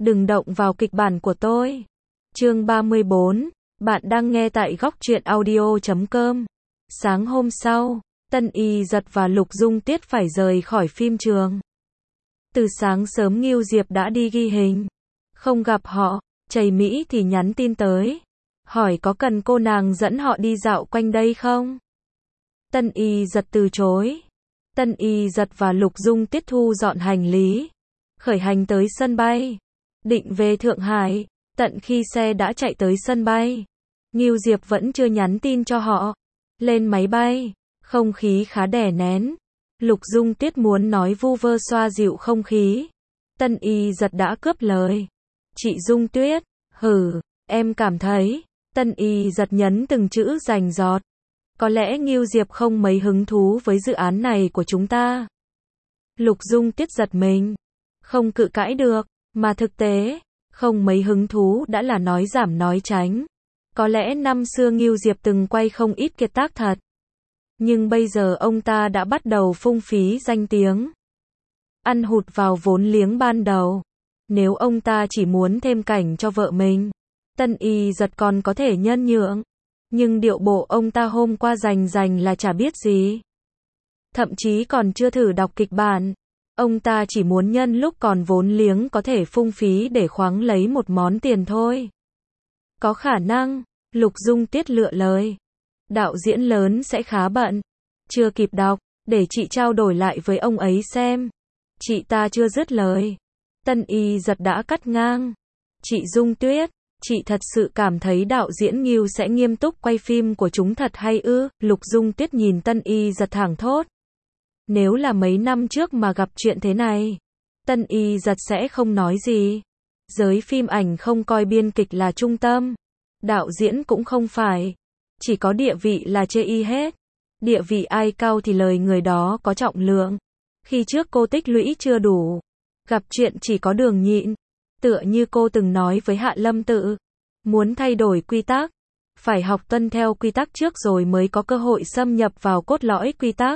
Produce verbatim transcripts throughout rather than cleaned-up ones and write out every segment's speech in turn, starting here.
Đừng động vào kịch bản của tôi. Chương ba mươi bốn, bạn đang nghe tại góc truyện audio chấm com. Sáng hôm sau, Tân Y Dật và Lục Dung Tiết phải rời khỏi phim trường. Từ sáng sớm Ngưu Diệp đã đi ghi hình. Không gặp họ, Trầy Mỹ thì nhắn tin tới. Hỏi có cần cô nàng dẫn họ đi dạo quanh đây không? Tân Y Dật từ chối. Tân Y Dật và Lục Dung Tiết thu dọn hành lý. Khởi hành tới sân bay. Định về Thượng Hải. Tận khi xe đã chạy tới sân bay, Ngưu Diệp vẫn chưa nhắn tin cho họ. Lên máy bay, không khí khá đè nén. Lục Dung Tiết muốn nói vu vơ xoa dịu không khí. Tân Y Dật đã cướp lời. Chị Dung Tuyết, hử, em cảm thấy. Tân Y Dật nhấn từng chữ rành rọt. Có lẽ Ngưu Diệp không mấy hứng thú với dự án này của chúng ta. Lục Dung Tiết giật mình. Không cự cãi được, mà thực tế, không mấy hứng thú đã là nói giảm nói tránh. Có lẽ năm xưa Ngưu Diệp từng quay không ít kiệt tác thật. Nhưng bây giờ ông ta đã bắt đầu phung phí danh tiếng. Ăn hụt vào vốn liếng ban đầu. Nếu ông ta chỉ muốn thêm cảnh cho vợ mình, Tân Y Dật còn có thể nhân nhượng. Nhưng điệu bộ ông ta hôm qua rành rành là chả biết gì. Thậm chí còn chưa thử đọc kịch bản. Ông ta chỉ muốn nhân lúc còn vốn liếng có thể phung phí để khoáng lấy một món tiền thôi. Có khả năng, Lục Dung Tiết lựa lời. Đạo diễn lớn sẽ khá bận. Chưa kịp đọc, để chị trao đổi lại với ông ấy xem. Chị ta chưa dứt lời. Tân Y Dật đã cắt ngang. Chị Dung Tuyết, chị thật sự cảm thấy đạo diễn Ngưu sẽ nghiêm túc quay phim của chúng thật hay ư? Lục Dung Tiết nhìn Tân Y Dật thẳng thốt. Nếu là mấy năm trước mà gặp chuyện thế này, Tân Y Dật sẽ không nói gì. Giới phim ảnh không coi biên kịch là trung tâm. Đạo diễn cũng không phải. Chỉ có địa vị là chê y hết. Địa vị ai cao thì lời người đó có trọng lượng. Khi trước cô tích lũy chưa đủ. Gặp chuyện chỉ có đường nhịn. Tựa như cô từng nói với Hạ Lâm Tự. Muốn thay đổi quy tắc, phải học tuân theo quy tắc trước rồi mới có cơ hội xâm nhập vào cốt lõi quy tắc.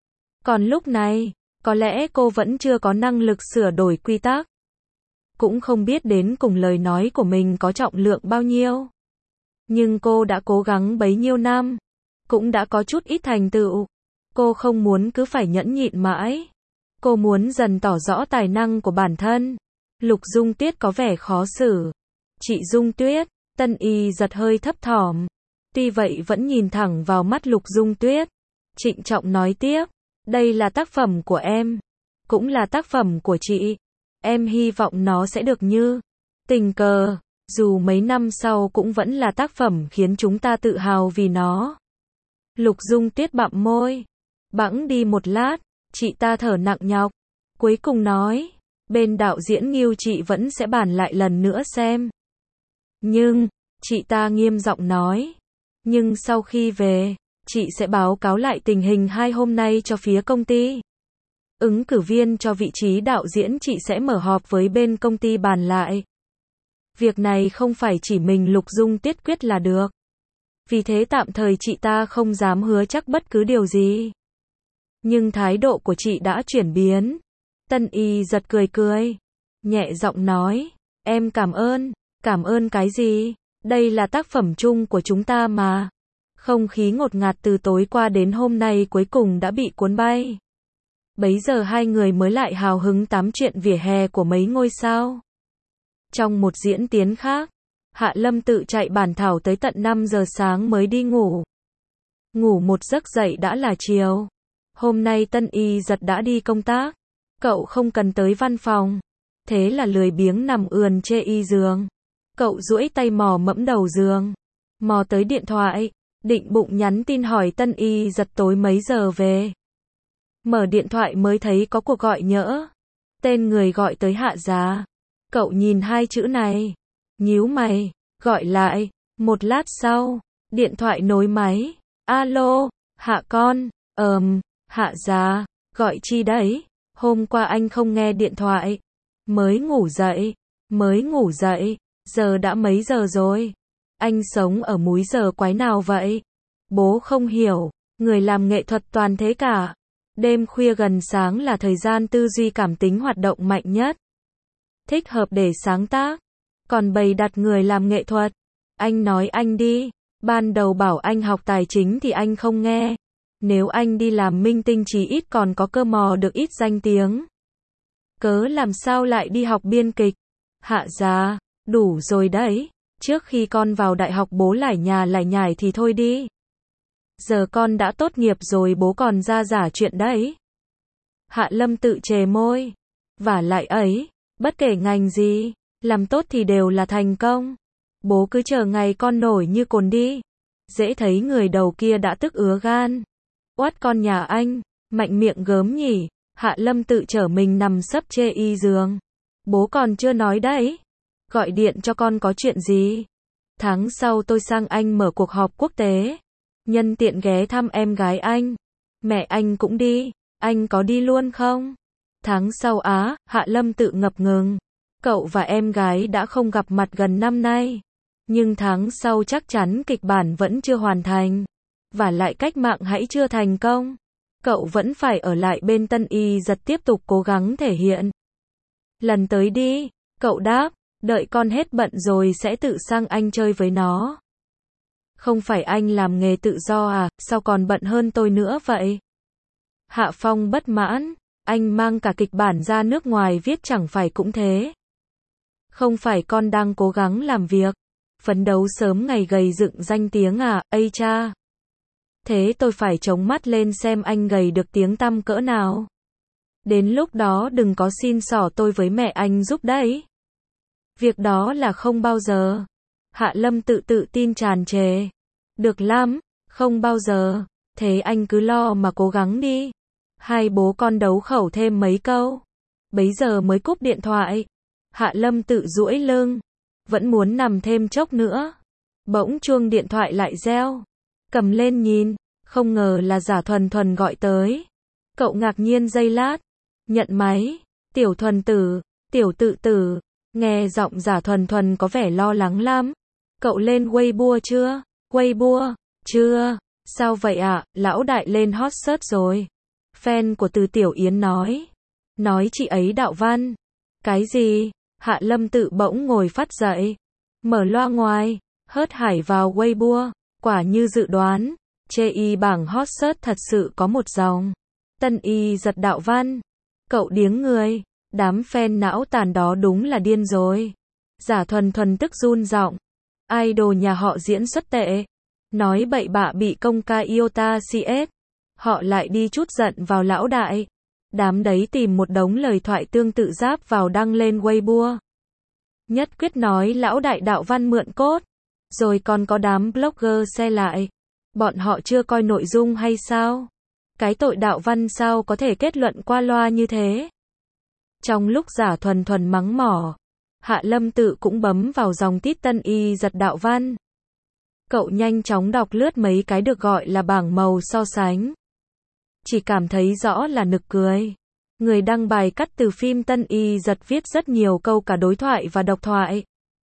Còn lúc này, có lẽ cô vẫn chưa có năng lực sửa đổi quy tắc. Cũng không biết đến cùng lời nói của mình có trọng lượng bao nhiêu. Nhưng cô đã cố gắng bấy nhiêu năm. Cũng đã có chút ít thành tựu. Cô không muốn cứ phải nhẫn nhịn mãi. Cô muốn dần tỏ rõ tài năng của bản thân. Lục Dung Tiết có vẻ khó xử. Chị Dung Tuyết, Tân Y Dật hơi thấp thỏm. Tuy vậy vẫn nhìn thẳng vào mắt Lục Dung Tuyết. Trịnh trọng nói tiếp. Đây là tác phẩm của em. Cũng là tác phẩm của chị. Em hy vọng nó sẽ được như tình cờ. Dù mấy năm sau cũng vẫn là tác phẩm khiến chúng ta tự hào vì nó. Lục Dung Tiết bặm môi. Bẵng đi một lát, chị ta thở nặng nhọc. Cuối cùng nói. Bên đạo diễn Ngưu chị vẫn sẽ bàn lại lần nữa xem. Nhưng, chị ta nghiêm giọng nói. Nhưng sau khi về, chị sẽ báo cáo lại tình hình hai hôm nay cho phía công ty. Ứng cử viên cho vị trí đạo diễn chị sẽ mở họp với bên công ty bàn lại. Việc này không phải chỉ mình Lục Dung Tiết quyết là được. Vì thế tạm thời chị ta không dám hứa chắc bất cứ điều gì. Nhưng thái độ của chị đã chuyển biến. Tân Y Dật cười cười. Nhẹ giọng nói. Em cảm ơn. Cảm ơn cái gì? Đây là tác phẩm chung của chúng ta mà. Không khí ngột ngạt từ tối qua đến hôm nay cuối cùng đã bị cuốn bay. Bấy giờ hai người mới lại hào hứng tám chuyện vỉa hè của mấy ngôi sao. Trong một diễn tiến khác, Hạ Lâm Tự chạy bản thảo tới tận năm giờ sáng mới đi ngủ. Ngủ một giấc dậy đã là chiều. Hôm nay Tân Y Dật đã đi công tác. Cậu không cần tới văn phòng. Thế là lười biếng nằm ườn chê y giường. Cậu duỗi tay mò mẫm đầu giường. Mò tới điện thoại. Định bụng nhắn tin hỏi Tân Y Dật tối mấy giờ về. Mở điện thoại mới thấy có cuộc gọi nhỡ. Tên người gọi tới Hạ Giá. Cậu nhìn hai chữ này. Nhíu mày. Gọi lại. Một lát sau. Điện thoại nối máy. Alo. Hạ con. Ờm. Hạ Giá. Gọi chi đấy? Hôm qua anh không nghe điện thoại. Mới ngủ dậy. Mới ngủ dậy. Giờ đã mấy giờ rồi? Anh sống ở múi giờ quái nào vậy? Bố không hiểu. Người làm nghệ thuật toàn thế cả. Đêm khuya gần sáng là thời gian tư duy cảm tính hoạt động mạnh nhất. thích hợp để sáng tác. Còn bày đặt người làm nghệ thuật, anh nói anh đi. Ban đầu bảo anh học tài chính thì anh không nghe. Nếu anh đi làm minh tinh chí ít còn có cơ mò được ít danh tiếng. Cớ làm sao lại đi học biên kịch? Hạ giá, đủ rồi đấy. Trước khi con vào đại học bố lải nhà lải nhải thì thôi đi. Giờ con đã tốt nghiệp rồi bố còn ra giả chuyện đấy. Hạ Lâm tự chề môi. Vả lại ấy, bất kể ngành gì, làm tốt thì đều là thành công. Bố cứ chờ ngày con nổi như cồn đi. Dễ thấy người đầu kia đã tức ứa gan. Oát con nhà anh, mạnh miệng gớm nhỉ. Hạ Lâm tự chở mình nằm sấp chê y giường. Bố còn chưa nói đấy. Gọi điện cho con có chuyện gì? Tháng sau tôi sang Anh mở cuộc họp quốc tế. Nhân tiện ghé thăm em gái anh. Mẹ anh cũng đi. Anh có đi luôn không? Tháng sau á, Hạ Lâm tự ngập ngừng. Cậu và em gái đã không gặp mặt gần năm nay. Nhưng tháng sau chắc chắn kịch bản vẫn chưa hoàn thành. Và lại cách mạng hãy chưa thành công. Cậu vẫn phải ở lại bên Tân Y Giật tiếp tục cố gắng thể hiện. Lần tới đi, cậu đáp, đợi con hết bận rồi sẽ tự sang Anh chơi với nó. Không phải anh làm nghề tự do à, sao còn bận hơn tôi nữa vậy? Hạ Phong bất mãn, anh mang cả kịch bản ra nước ngoài viết chẳng phải cũng thế. Không phải con đang cố gắng làm việc, phấn đấu sớm ngày gầy dựng danh tiếng à, ây cha. Thế tôi phải chống mắt lên xem anh gầy được tiếng tăm cỡ nào. Đến lúc đó đừng có xin xỏ tôi với mẹ anh giúp đấy. Việc đó là không bao giờ. Hạ Lâm tự tự tin tràn trề. Được lắm, không bao giờ. Thế anh cứ lo mà cố gắng đi. Hai bố con đấu khẩu thêm mấy câu. Bấy giờ mới cúp điện thoại. Hạ Lâm tự duỗi lưng. Vẫn muốn nằm thêm chốc nữa. Bỗng chuông điện thoại lại reo. Cầm lên nhìn. Không ngờ là Giả Thuần Thuần gọi tới. Cậu ngạc nhiên giây lát. Nhận máy. Tiểu Thuần tử. Tiểu tự tử. Nghe giọng Giả Thuần Thuần có vẻ lo lắng lắm. Cậu lên Weibo chưa? Weibo? Chưa. Sao vậy ạ? À? Lão đại lên hot search rồi. Fan của Từ Tiểu Yến nói. Nói chị ấy đạo văn. Cái gì? Hạ Lâm tự bỗng ngồi phát dậy. Mở loa ngoài. Hớt hải vào Weibo. Quả như dự đoán. Chê y bảng hot search thật sự có một dòng. Tân Y Giật đạo văn. Cậu điếng người. Đám fan não tàn đó đúng là điên rồi. Giả Thuần Thuần tức run giọng. Idol nhà họ diễn xuất tệ. Nói bậy bạ bị công ca Iota xê ét. Họ lại đi chút giận vào lão đại. Đám đấy tìm một đống lời thoại tương tự giáp vào đăng lên Weibo. Nhất quyết nói lão đại đạo văn mượn cốt. Rồi còn có đám blogger xe lại. Bọn họ chưa coi nội dung hay sao? Cái tội đạo văn sao có thể kết luận qua loa như thế? Trong lúc Giả Thuần Thuần mắng mỏ, Hạ Lâm tự cũng bấm vào dòng tít Tân Y Giật đạo văn. Cậu nhanh chóng đọc lướt mấy cái được gọi là bảng màu so sánh. Chỉ cảm thấy rõ là nực cười. Người đăng bài cắt từ phim Tân Y Giật viết rất nhiều câu cả đối thoại và độc thoại.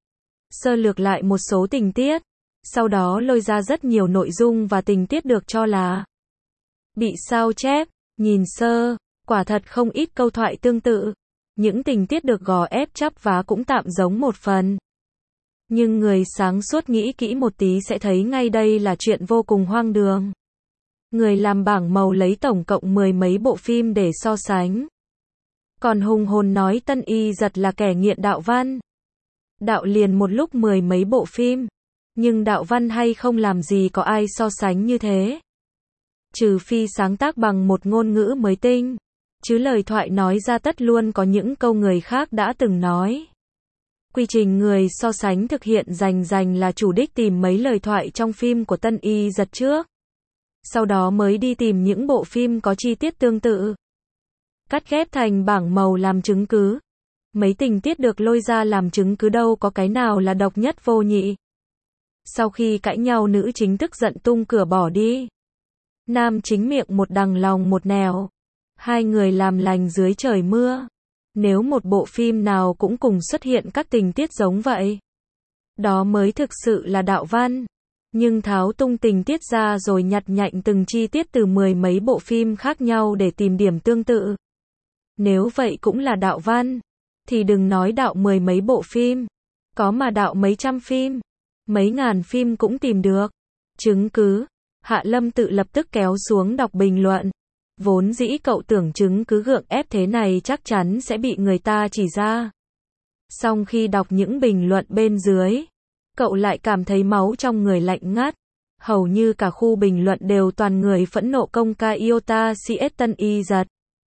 Sơ lược lại một số tình tiết. Sau đó lôi ra rất nhiều nội dung và tình tiết được cho là bị sao chép. Nhìn sơ, quả thật không ít câu thoại tương tự. Những tình tiết được gò ép chắp vá cũng tạm giống một phần. Nhưng người sáng suốt nghĩ kỹ một tí sẽ thấy ngay đây là chuyện vô cùng hoang đường. Người làm bảng màu lấy tổng cộng mười mấy bộ phim để so sánh. Còn hùng hồn nói Tân Y Giật là kẻ nghiện đạo văn. Đạo liền một lúc mười mấy bộ phim. Nhưng đạo văn hay không làm gì có ai so sánh như thế. Trừ phi sáng tác bằng một ngôn ngữ mới tinh. Chứ lời thoại nói ra tất luôn có những câu người khác đã từng nói. Quy trình người so sánh thực hiện rành rành là chủ đích tìm mấy lời thoại trong phim của Tân Y Giật trước. Sau đó mới đi tìm những bộ phim có chi tiết tương tự. Cắt ghép thành bảng màu làm chứng cứ. Mấy tình tiết được lôi ra làm chứng cứ đâu có cái nào là độc nhất vô nhị. Sau khi cãi nhau nữ chính tức giận tung cửa bỏ đi. Nam chính miệng một đằng lòng một nẻo. Hai người làm lành dưới trời mưa. Nếu một bộ phim nào cũng cùng xuất hiện các tình tiết giống vậy, đó mới thực sự là đạo văn. Nhưng tháo tung tình tiết ra rồi nhặt nhạnh từng chi tiết từ mười mấy bộ phim khác nhau để tìm điểm tương tự. Nếu vậy cũng là đạo văn, thì đừng nói đạo mười mấy bộ phim. Có mà đạo mấy trăm phim, mấy ngàn phim cũng tìm được. Chứng cứ. Hạ Lâm Tự lập tức kéo xuống đọc bình luận. Vốn dĩ cậu tưởng chứng cứ gượng ép thế này chắc chắn sẽ bị người ta chỉ ra. Song khi đọc những bình luận bên dưới, cậu lại cảm thấy máu trong người lạnh ngắt. Hầu như cả khu bình luận đều toàn người phẫn nộ công ca Iota xê ét Tân Y Giật.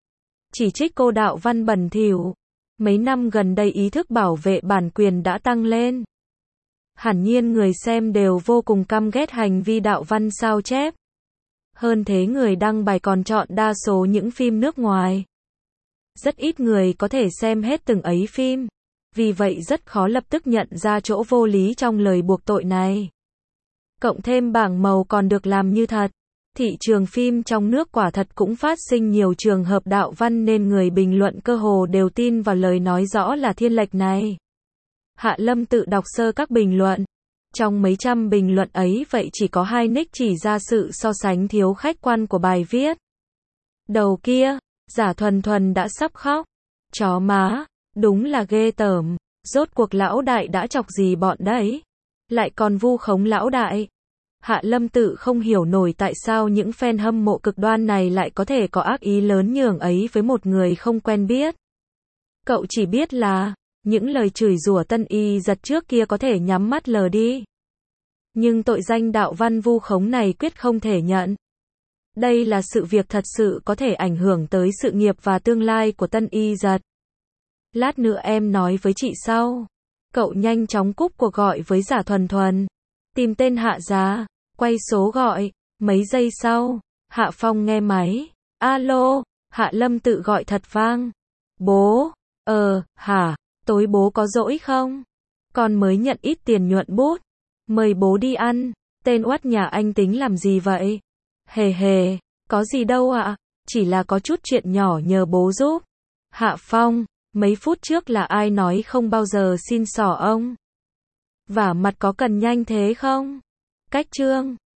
Chỉ trích cô đạo văn bẩn thỉu. Mấy năm gần đây ý thức bảo vệ bản quyền đã tăng lên. Hẳn nhiên người xem đều vô cùng căm ghét hành vi đạo văn sao chép. Hơn thế người đăng bài còn chọn đa số những phim nước ngoài. Rất ít người có thể xem hết từng ấy phim. Vì vậy rất khó lập tức nhận ra chỗ vô lý trong lời buộc tội này. Cộng thêm bảng màu còn được làm như thật. Thị trường phim trong nước quả thật cũng phát sinh nhiều trường hợp đạo văn nên người bình luận cơ hồ đều tin vào lời nói rõ là thiên lệch này. Hạ Lâm Tự đọc sơ các bình luận. Trong mấy trăm bình luận ấy vậy chỉ có hai nick chỉ ra sự so sánh thiếu khách quan của bài viết. Đầu kia, Giả Thuần Thuần đã sắp khóc. Chó má, đúng là ghê tởm. Rốt cuộc lão đại đã chọc gì bọn đấy? Lại còn vu khống lão đại. Hạ Lâm Tự không hiểu nổi tại sao những fan hâm mộ cực đoan này lại có thể có ác ý lớn nhường ấy với một người không quen biết. Cậu chỉ biết là, những lời chửi rủa Tân Y Giật trước kia có thể nhắm mắt lờ đi. Nhưng tội danh đạo văn vu khống này quyết không thể nhận. Đây là sự việc thật sự có thể ảnh hưởng tới sự nghiệp và tương lai của Tân Y Giật. Lát nữa em nói với chị sau. Cậu nhanh chóng cúp cuộc gọi với Giả Thuần Thuần. Tìm tên Hạ ra, quay số gọi. Mấy giây sau, Hạ Phong nghe máy. Alo, Hạ Lâm Tự gọi thật vang. Bố, ờ, hả, tối bố có rỗi không? Con mới nhận ít tiền nhuận bút. Mời bố đi ăn. Tên oắt nhà anh tính làm gì vậy? Hề hề, có gì đâu ạ, chỉ là có chút chuyện nhỏ nhờ bố giúp. Hạ Phong, mấy phút trước là ai nói không bao giờ xin xỏ ông? Vả mặt có cần nhanh thế không? Cách chương